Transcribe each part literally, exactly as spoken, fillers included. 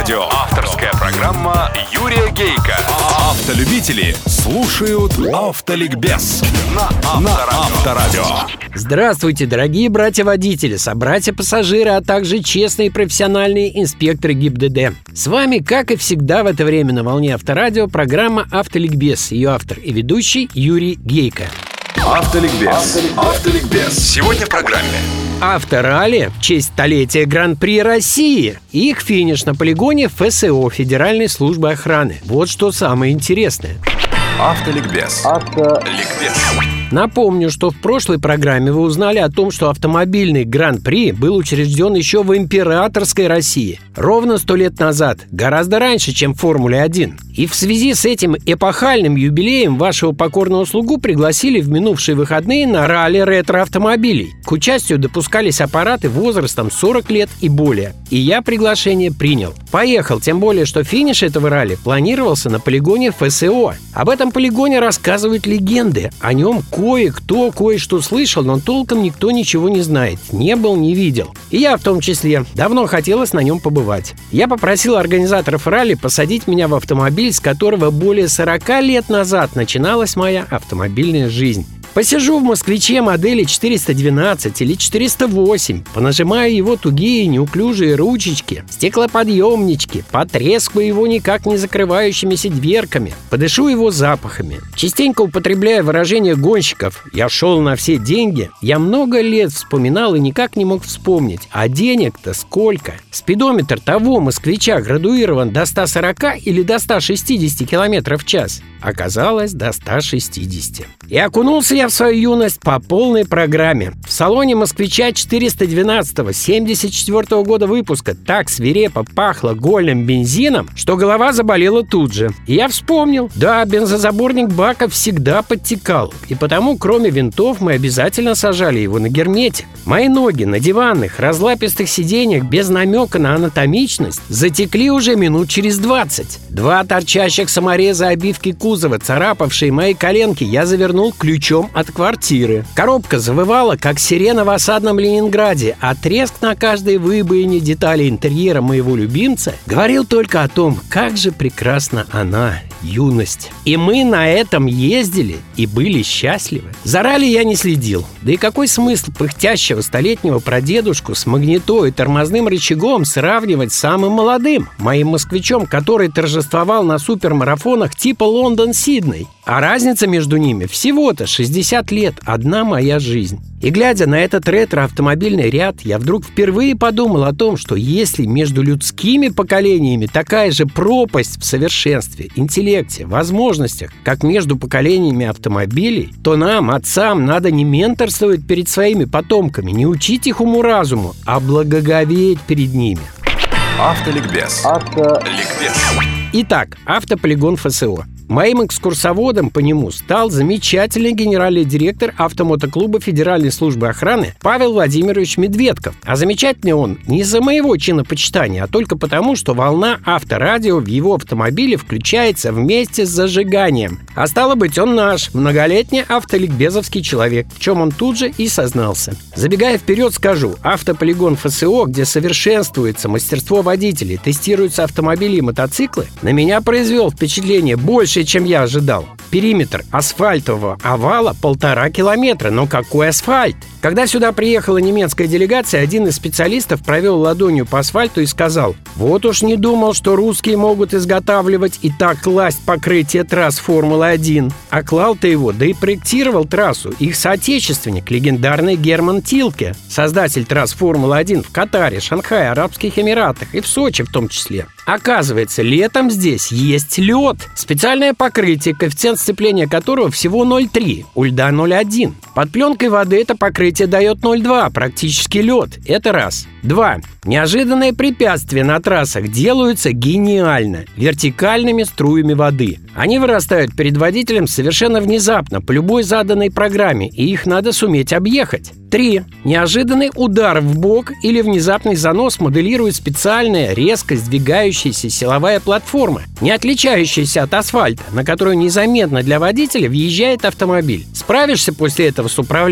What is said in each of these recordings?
Авторадио. Авторская программа Юрия Гейка. Автолюбители слушают Автоликбез на Авторадио. Здравствуйте, дорогие братья-водители, собратья-пассажиры, а также честные профессиональные инспекторы ГИБДД. С вами, как и всегда в это время на волне Авторадио, программа Автоликбез. Ее автор и ведущий Юрий Гейка. Автоликбез. Автоликбез. Сегодня в программе. Авторалли в честь столетия Гран-при России. Их финиш на полигоне ФСО, Федеральной службы охраны. Вот что самое интересное. Автоликбез. Автоликбез. Напомню, что в прошлой программе вы узнали о том, что автомобильный Гран-при был учрежден еще в императорской России. Ровно сто лет назад, гораздо раньше, чем в Формуле один. И в связи с этим эпохальным юбилеем вашего покорного слугу пригласили в минувшие выходные на ралли ретро-автомобилей. К участию допускались аппараты возрастом сорок лет и более. И я приглашение принял. Поехал, тем более, что финиш этого ралли планировался на полигоне ФСО. Об этом полигоне рассказывают легенды. О нем кое-кто кое-что слышал, но толком никто ничего не знает. Не был, не видел. И я в том числе. Давно хотелось на нем побывать. Я попросил организаторов ралли посадить меня в автомобиль, с которого более сорока лет назад начиналась моя автомобильная жизнь. Посижу в «Москвиче» модели четыреста двенадцать или четыреста восемь, понажимаю его тугие неуклюжие ручечки, стеклоподъемнички, потрескаю его никак не закрывающимися дверками, подышу его запахами. Частенько употребляя выражение гонщиков «я шел на все деньги», я много лет вспоминал и никак не мог вспомнить, а денег-то сколько? Спидометр того «Москвича» градуирован до ста сорока или до ста шестидесяти километров в час? Оказалось, до ста шестидесяти. И окунулся я в свою юность по полной программе. В салоне «Москвича» четыреста двенадцатого семьдесят четвёртого года выпуска так свирепо пахло гольным бензином, что голова заболела тут же. И я вспомнил, да, бензозаборник бака всегда подтекал, и потому, кроме винтов, мы обязательно сажали его на герметик. Мои ноги на диванных, разлапистых сиденьях без намека на анатомичность затекли уже минут через двадцать. Два торчащих самореза обивки кузова, царапавшие мои коленки, я завернул ключом от квартиры. Коробка завывала, как сирена в осадном Ленинграде, а треск на каждой выбоине детали интерьера моего любимца говорил только о том, как же прекрасна она, юность. И мы на этом ездили и были счастливы. За ралли я не следил. Да и какой смысл пыхтящего столетнего прадедушку с магнитой и тормозным рычагом сравнивать с самым молодым, моим москвичом, который торжествовал на супермарафонах типа Лондон-Сидней? А разница между ними всего-то шестьдесят лет, одна моя жизнь. И глядя на этот ретро-автомобильный ряд, я вдруг впервые подумал о том, что если между людскими поколениями такая же пропасть в совершенстве, интеллекте, возможностях, как между поколениями автомобилей, то нам, отцам, надо не менторствовать перед своими потомками, не учить их уму-разуму, а благоговеть перед ними. Автоликбез. Автоликбез. Итак, автополигон ФСО. Моим экскурсоводом по нему стал замечательный генеральный директор автомотоклуба Федеральной службы охраны Павел Владимирович Медведков. А замечательный он не из-за моего чинопочитания, а только потому, что волна Авторадио в его автомобиле включается вместе с зажиганием. А стало быть, он наш, многолетний автоликбезовский человек, в чем он тут же и сознался. Забегая вперед, скажу, автополигон ФСО, где совершенствуется мастерство водителей, тестируются автомобили и мотоциклы, на меня произвел впечатление больше, чем я ожидал. Периметр асфальтового овала полтора километра. Но какой асфальт? Когда сюда приехала немецкая делегация, один из специалистов провел ладонью по асфальту и сказал: вот уж не думал, что русские могут изготавливать и так класть покрытие трасс Формулы один. А клал-то его, да и проектировал трассу их соотечественник, легендарный Герман Тилке, создатель трасс Формулы один в Катаре, Шанхае, Арабских Эмиратах и в Сочи в том числе. Оказывается, летом здесь есть лед. Специальное покрытие, коэффициент сцепления которого всего ноль целых три, у льда ноль целых один. Под пленкой воды это покрытие дает ноль целых два, практически лед. Это раз. Два. Неожиданные препятствия на трассах делаются гениально, вертикальными струями воды. Они вырастают перед водителем совершенно внезапно, по любой заданной программе, и их надо суметь объехать. Три. Неожиданный удар в бок или внезапный занос моделирует специальная, резко сдвигающаяся силовая платформа, не отличающаяся от асфальта, на которую незаметно для водителя въезжает автомобиль. Справишься после этого с управлением?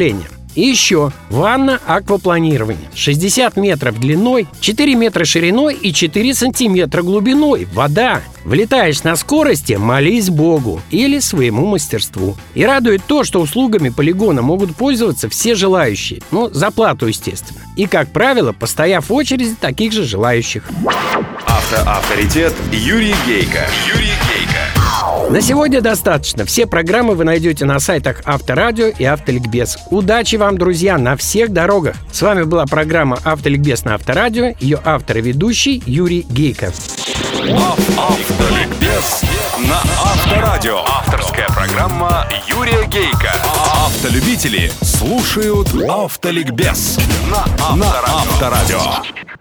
И еще ванна аквапланирования. шестьдесят метров длиной, четыре метра шириной и четыре сантиметра глубиной. Вода. Влетаешь на скорости, молись Богу или своему мастерству. И радует то, что услугами полигона могут пользоваться все желающие. Ну, за плату, естественно. И, как правило, постояв в очереди таких же желающих. Автоавторитет Юрий Гейко. Юрий Гейко. На сегодня достаточно. Все программы вы найдете на сайтах Авторадио и Автоликбез. Удачи вам, друзья, на всех дорогах. С вами была программа Автоликбез на Авторадио. Ее автор и ведущий Юрий Гейко. Автоликбез на Авторадио. Авторская программа Юрия Гейко. Автолюбители слушают Автоликбез на Авторадио.